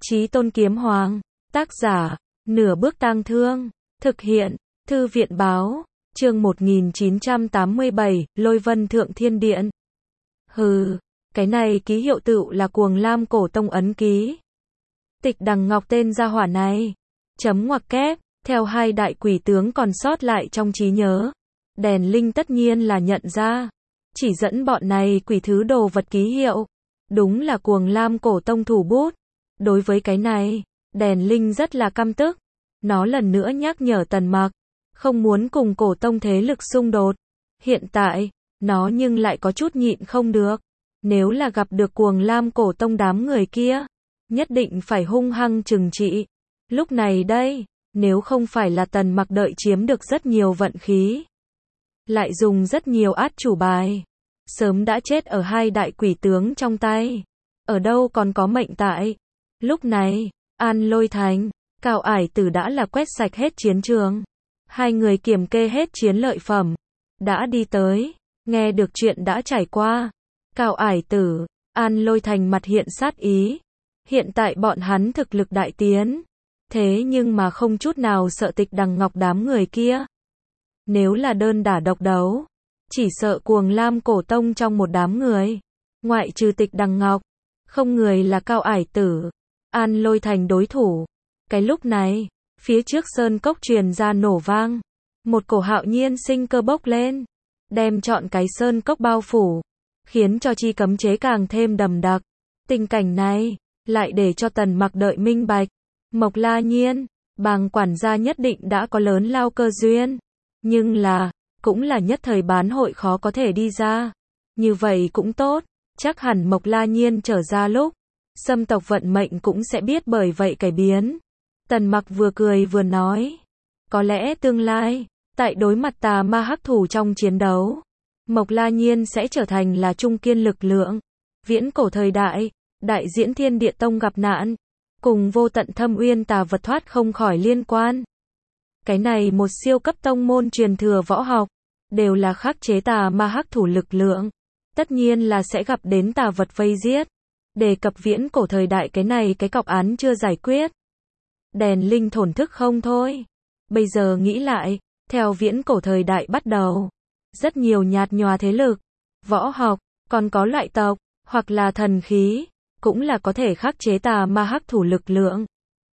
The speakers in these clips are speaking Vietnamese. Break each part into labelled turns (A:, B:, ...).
A: Chí Tôn Kiếm Hoàng, tác giả, Nửa Bước Tang Thương, thực hiện, Thư viện Báo, chương 1987, Lôi Vân Thượng Thiên Điện. Hừ, cái này ký hiệu tựu là Cuồng Lam Cổ Tông ấn ký. Tịch Đằng Ngọc tên gia hỏa này. Chấm ngoặc kép, theo hai đại quỷ tướng còn sót lại trong trí nhớ. Đèn Linh tất nhiên là nhận ra. Chỉ dẫn bọn này quỷ thứ đồ vật ký hiệu. Đúng là Cuồng Lam Cổ Tông thủ bút. Đối với cái này, Đèn Linh rất là căm tức. Nó lần nữa nhắc nhở Tần Mặc, không muốn cùng Cổ Tông thế lực xung đột. Hiện tại, nó nhưng lại có chút nhịn không được. Nếu là gặp được Cuồng Lam Cổ Tông đám người kia, nhất định phải hung hăng trừng trị. Lúc này đây, nếu không phải là Tần Mặc đợi chiếm được rất nhiều vận khí, lại dùng rất nhiều át chủ bài, sớm đã chết ở hai đại quỷ tướng trong tay. Ở đâu còn có mệnh tại. Lúc này, An Lôi Thành, Cao Ải Tử đã là quét sạch hết chiến trường. Hai người kiểm kê hết chiến lợi phẩm, đã đi tới, nghe được chuyện đã trải qua. Cao Ải Tử, An Lôi Thành mặt hiện sát ý. Hiện tại bọn hắn thực lực đại tiến, thế nhưng mà không chút nào sợ Tịch Đằng Ngọc đám người kia. Nếu là đơn đả độc đấu, chỉ sợ Cuồng Lam Cổ Tông trong một đám người, ngoại trừ Tịch Đằng Ngọc, không người là Cao Ải Tử, An Lôi Thành đối thủ. Cái lúc này, phía trước sơn cốc truyền ra nổ vang, một cổ hạo nhiên sinh cơ bốc lên, đem trọn cái sơn cốc bao phủ, khiến cho chi cấm chế càng thêm đậm đặc. Tình cảnh này lại để cho Tần Mặc đợi minh bạch, Mộc La Nhiên, Bàng quản gia nhất định đã có lớn lao cơ duyên, nhưng là, cũng là nhất thời bán hội khó có thể đi ra. Như vậy cũng tốt, chắc hẳn Mộc La Nhiên trở ra lúc, Sâm tộc vận mệnh cũng sẽ biết bởi vậy cải biến. Tần Mặc vừa cười vừa nói, có lẽ tương lai, tại đối mặt tà ma hắc thủ trong chiến đấu, Mộc La Nhiên sẽ trở thành là trung kiên lực lượng. Viễn cổ thời đại, đại diễn Thiên Địa Tông gặp nạn, cùng vô tận thâm uyên tà vật thoát không khỏi liên quan. Cái này một siêu cấp tông môn truyền thừa võ học, đều là khắc chế tà ma hắc thủ lực lượng. Tất nhiên là sẽ gặp đến tà vật vây giết. Đề cập viễn cổ thời đại cái này cái cọc án chưa giải quyết. Đèn Linh thổn thức không thôi. Bây giờ nghĩ lại, theo viễn cổ thời đại bắt đầu, rất nhiều nhạt nhòa thế lực, võ học, còn có loại tộc, hoặc là thần khí, cũng là có thể khắc chế tà ma hắc thủ lực lượng.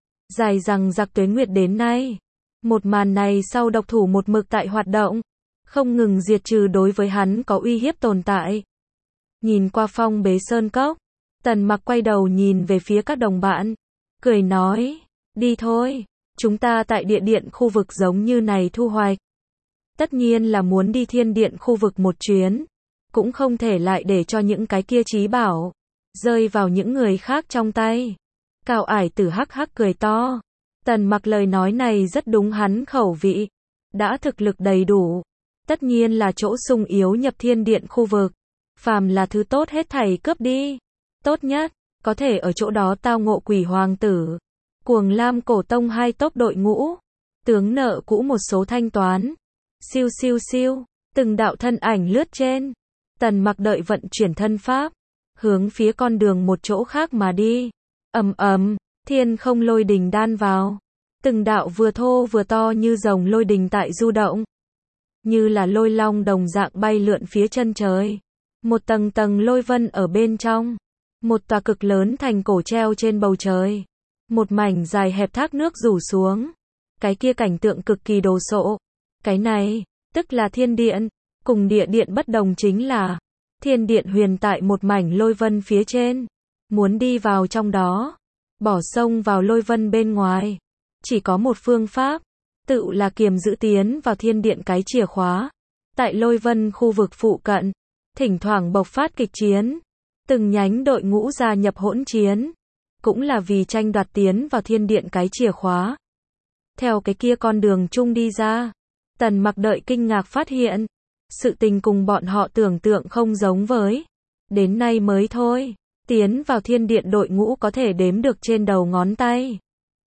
A: Dài rằng giặc tuế nguyệt đến nay, một màn này sau độc thủ một mực tại hoạt động, không ngừng diệt trừ đối với hắn có uy hiếp tồn tại. Nhìn qua phong bế sơn cốc, Tần Mặc quay đầu nhìn về phía các đồng bạn, cười nói, đi thôi, chúng ta tại địa điện khu vực giống như này thu hoạch. Tất nhiên là muốn đi thiên điện khu vực một chuyến, cũng không thể lại để cho những cái kia trí bảo rơi vào những người khác trong tay. Cao Ải Tử hắc hắc cười to. Tần Mặc lời nói này rất đúng hắn khẩu vị. Đã thực lực đầy đủ, tất nhiên là chỗ sung yếu nhập thiên điện khu vực. Phàm là thứ tốt hết thảy cướp đi. Tốt nhất, có thể ở chỗ đó tao ngộ Quỷ Hoàng Tử, Cuồng Lam Cổ Tông hai tốc đội ngũ, tướng nợ cũ một số thanh toán. Siêu siêu siêu, từng đạo thân ảnh lướt trên. Tần Mặc đợi vận chuyển thân pháp, hướng phía con đường một chỗ khác mà đi. Ầm ầm, thiên không lôi đình đan vào. Từng đạo vừa thô vừa to như rồng lôi đình tại du động, như là lôi long đồng dạng bay lượn phía chân trời. Một tầng tầng lôi vân ở bên trong, một tòa cực lớn thành cổ treo trên bầu trời. Một mảnh dài hẹp thác nước rủ xuống. Cái kia cảnh tượng cực kỳ đồ sộ. Cái này, tức là thiên điện. Cùng địa điện bất đồng chính là, thiên điện huyền tại một mảnh lôi vân phía trên. Muốn đi vào trong đó, bỏ sông vào lôi vân bên ngoài, chỉ có một phương pháp, tự là kiềm giữ tiến vào thiên điện cái chìa khóa. Tại lôi vân khu vực phụ cận, thỉnh thoảng bộc phát kịch chiến, từng nhánh đội ngũ gia nhập hỗn chiến, cũng là vì tranh đoạt tiến vào thiên điện cái chìa khóa. Theo cái kia con đường chung đi ra, Tần Mặc đợi kinh ngạc phát hiện, sự tình cùng bọn họ tưởng tượng không giống với. Đến nay mới thôi, tiến vào thiên điện đội ngũ có thể đếm được trên đầu ngón tay.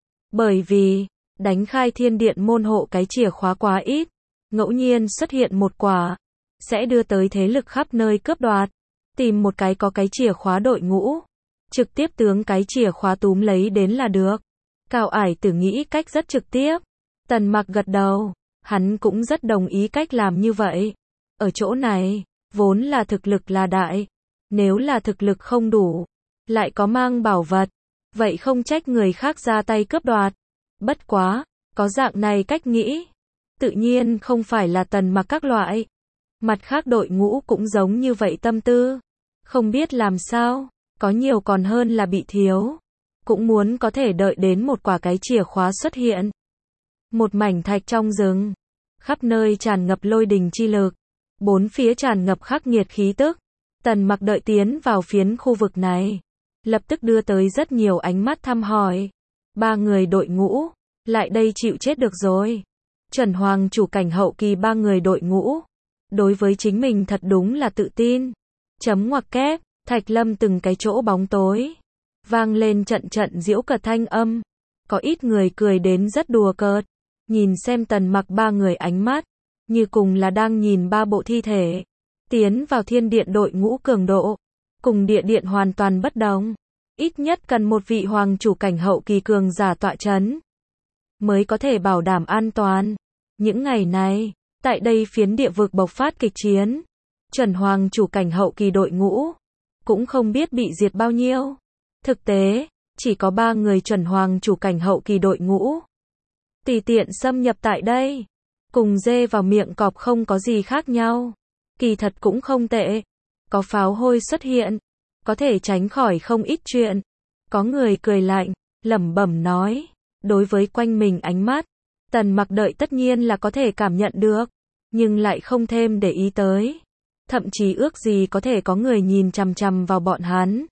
A: Bởi vì, đánh khai thiên điện môn hộ cái chìa khóa quá ít, ngẫu nhiên xuất hiện một quả, sẽ đưa tới thế lực khắp nơi cướp đoạt. Tìm một cái có cái chìa khóa đội ngũ, trực tiếp tướng cái chìa khóa túm lấy đến là được. Cao Ải Tử nghĩ cách rất trực tiếp. Tần Mặc gật đầu, hắn cũng rất đồng ý cách làm như vậy. Ở chỗ này, vốn là thực lực là đại, nếu là thực lực không đủ, lại có mang bảo vật, vậy không trách người khác ra tay cướp đoạt. Bất quá, có dạng này cách nghĩ, tự nhiên không phải là Tần Mặc các loại. Mặt khác đội ngũ cũng giống như vậy tâm tư, không biết làm sao, có nhiều còn hơn là bị thiếu, cũng muốn có thể đợi đến một quả cái chìa khóa xuất hiện. Một mảnh thạch trong rừng, khắp nơi tràn ngập lôi đình chi lực, bốn phía tràn ngập khắc nghiệt khí tức. Tần Mặc đợi tiến vào phiến khu vực này, lập tức đưa tới rất nhiều ánh mắt thăm hỏi. Ba người đội ngũ, lại đây chịu chết được rồi. Chuẩn hoàng chủ cảnh hậu kỳ ba người đội ngũ, đối với chính mình thật đúng là tự tin. Chấm ngoặc kép, Thạch Lâm từng cái chỗ bóng tối, vang lên trận trận giễu cợt thanh âm. Có ít người cười đến rất đùa cợt, nhìn xem Tần Mặc ba người ánh mắt, như cùng là đang nhìn ba bộ thi thể. Tiến vào thiên điện đội ngũ cường độ, cùng địa điện hoàn toàn bất đồng. Ít nhất cần một vị hoàng chủ cảnh hậu kỳ cường giả tọa chấn, mới có thể bảo đảm an toàn. Những ngày này, tại đây phiến địa vực bộc phát kịch chiến, chuẩn hoàng chủ cảnh hậu kỳ đội ngũ, cũng không biết bị diệt bao nhiêu. Thực tế, chỉ có 3 người chuẩn hoàng chủ cảnh hậu kỳ đội ngũ. Tùy tiện xâm nhập tại đây, cùng dê vào miệng cọp không có gì khác nhau. Kỳ thật cũng không tệ. Có pháo hôi xuất hiện, có thể tránh khỏi không ít chuyện. Có người cười lạnh, lẩm bẩm nói, đối với quanh mình ánh mắt, Tần Mặc đợi tất nhiên là có thể cảm nhận được, nhưng lại không thêm để ý tới. Thậm chí ước gì có thể có người nhìn chằm chằm vào bọn hắn,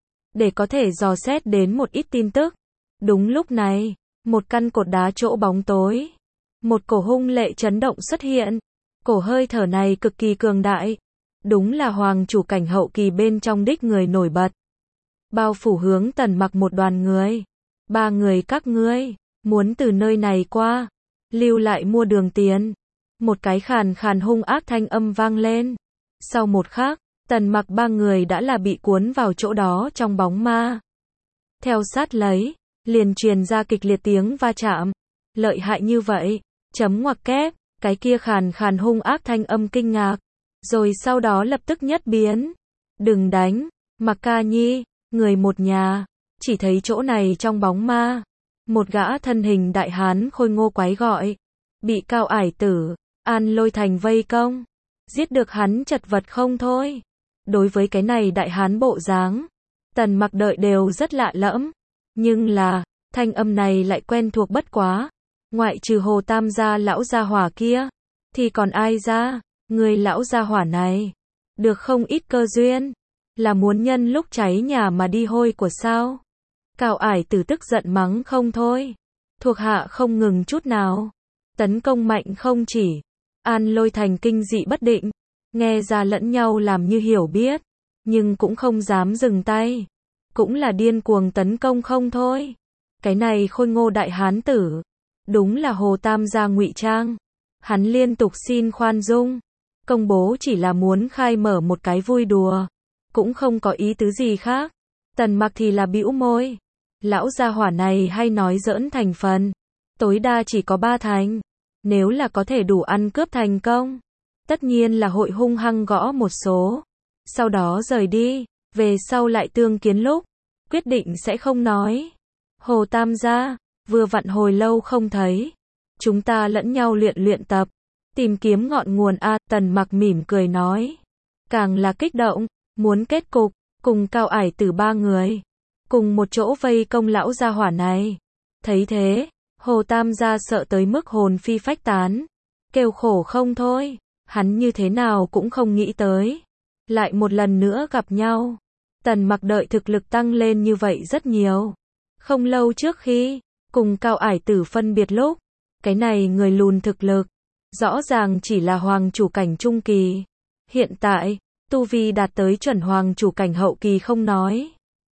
A: để có thể dò xét đến một ít tin tức. Đúng lúc này, một căn cột đá chỗ bóng tối, một cổ hung lệ chấn động xuất hiện. Cổ hơi thở này cực kỳ cường đại, đúng là hoàng chủ cảnh hậu kỳ bên trong đích người nổi bật. Bao phủ hướng Tần Mặc một đoàn người. 3 người các ngươi, muốn từ nơi này qua, lưu lại mua đường tiền. Một cái khàn khàn hung ác thanh âm vang lên. Sau một khắc, Tần Mặc 3 người đã là bị cuốn vào chỗ đó trong bóng ma. Theo sát lấy, liền truyền ra kịch liệt tiếng va chạm. Lợi hại như vậy, chấm ngoặc kép, cái kia khàn khàn hung ác thanh âm kinh ngạc. Rồi sau đó lập tức nhất biến. Đừng đánh, Mặc Ca Nhi, người một nhà. Chỉ thấy chỗ này trong bóng ma, một gã thân hình đại hán khôi ngô quái gọi. Bị Cao Ải Tử, An Lôi Thành vây công. Giết được hắn chật vật không thôi. Đối với cái này đại hán bộ dáng, Tần Mặc đợi đều rất lạ lẫm. Nhưng là, thanh âm này lại quen thuộc bất quá. Ngoại trừ Hồ Tam gia lão gia hỏa kia, thì còn ai ra? Người lão gia hỏa này, được không ít cơ duyên, là muốn nhân lúc cháy nhà mà đi hôi của sao? Cao Ải Tử tức giận mắng không thôi. Thuộc hạ không ngừng chút nào. Tấn công mạnh không chỉ. An Lôi Thành kinh dị bất định. Nghe ra lẫn nhau làm như hiểu biết. Nhưng cũng không dám dừng tay. Cũng là điên cuồng tấn công không thôi. Cái này khôi ngô đại hán tử. Đúng là Hồ Tam gia ngụy trang. Hắn liên tục xin khoan dung. Công bố chỉ là muốn khai mở một cái vui đùa. Cũng không có ý tứ gì khác. Tần Mặc thì là bĩu môi. Lão gia hỏa này hay nói giỡn thành phần. Tối đa chỉ có 3 thành. Nếu là có thể đủ ăn cướp thành công, tất nhiên là hội hung hăng gõ một số. Sau đó rời đi, về sau lại tương kiến lúc, quyết định sẽ không nói. Hồ Tam gia, vừa vặn hồi lâu không thấy. Chúng ta lẫn nhau luyện tập, tìm kiếm ngọn nguồn a. Tần Mặc mỉm cười nói. Càng là kích động, muốn kết cục, cùng Cao Ải Tử 3 người. Cùng một chỗ vây công lão gia hỏa này. Thấy thế, Hồ Tam gia sợ tới mức hồn phi phách tán. Kêu khổ không thôi. Hắn như thế nào cũng không nghĩ tới. Lại một lần nữa gặp nhau. Tần Mặc đợi thực lực tăng lên như vậy rất nhiều. Không lâu trước khi cùng Cao Ải Tử phân biệt lúc, cái này người lùn thực lực rõ ràng chỉ là hoàng chủ cảnh trung kỳ. Hiện tại, tu vi đạt tới chuẩn hoàng chủ cảnh hậu kỳ không nói.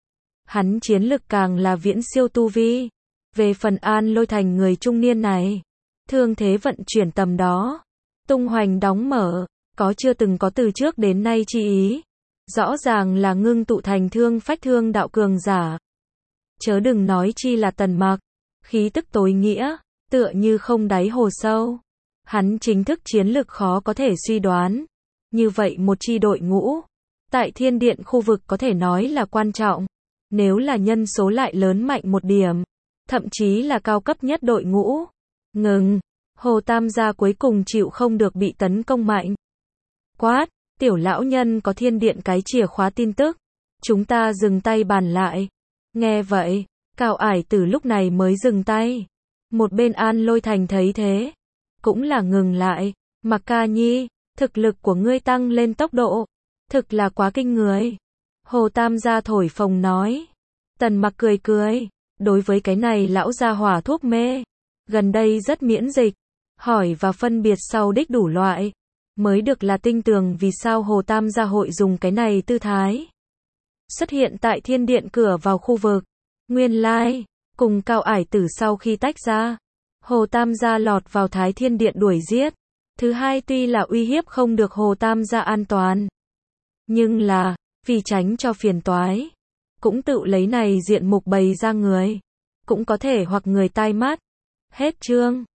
A: Hắn chiến lực càng là viễn siêu tu vi. Về phần An Lôi Thành người trung niên này, thương thế vận chuyển tầm đó, tung hoành đóng mở, có chưa từng có từ trước đến nay chi ý. Rõ ràng là ngưng tụ thành thương phách thương đạo cường giả. Chớ đừng nói chi là Tần Mặc, khí tức tối nghĩa, tựa như không đáy hồ sâu. Hắn chính thức chiến lực khó có thể suy đoán. Như vậy một chi đội ngũ, tại thiên điện khu vực có thể nói là quan trọng. Nếu là nhân số lại lớn mạnh một điểm, thậm chí là cao cấp nhất đội ngũ. Ngừng, Hồ Tam gia cuối cùng chịu không được bị tấn công mạnh. Quát, tiểu lão nhân có thiên điện cái chìa khóa tin tức. Chúng ta dừng tay bàn lại. Nghe vậy, Cao Ải Tử lúc này mới dừng tay. Một bên An Lôi Thành thấy thế, cũng là ngừng lại. Mặc Ca Nhi, thực lực của ngươi tăng lên tốc độ, thực là quá kinh người. Hồ Tam gia thổi phồng nói. Tần Mặc cười cười, đối với cái này lão gia hỏa thuốc mê, gần đây rất miễn dịch, hỏi và phân biệt sau đích đủ loại, mới được là tinh tường vì sao Hồ Tam gia hội dùng cái này tư thái. Xuất hiện tại thiên điện cửa vào khu vực. Nguyên lai, cùng Cao Ải Tử sau khi tách ra, Hồ Tam gia lọt vào Thái Thiên Điện đuổi giết. Thứ hai tuy là uy hiếp không được Hồ Tam gia an toàn, nhưng là, vì tránh cho phiền toái, cũng tự lấy này diện mục bày ra người, cũng có thể hoặc người tai mắt. Hết chương.